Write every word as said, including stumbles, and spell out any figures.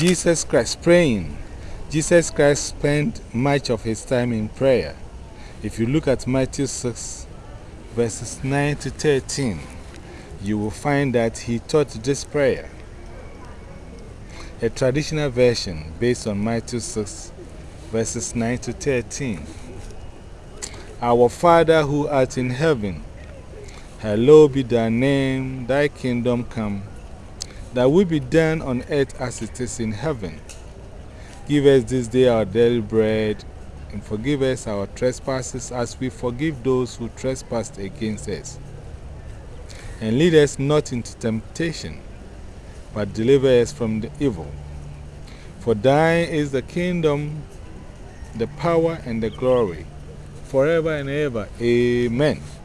Jesus Christ praying. Jesus Christ spent much of his time in prayer. If you look at Matthew six, verses nine to thirteen, you will find that he taught this prayer. A traditional version based on Matthew six, verses nine to thirteen. Our Father who art in heaven, hallowed be thy name, thy kingdom come, thy will be done on earth as it is in heaven. Give us this day our daily bread, and forgive us our trespasses as we forgive those who trespass against us. And lead us not into temptation, but deliver us from the evil. For thine is the kingdom, the power, and the glory, forever and ever. Amen.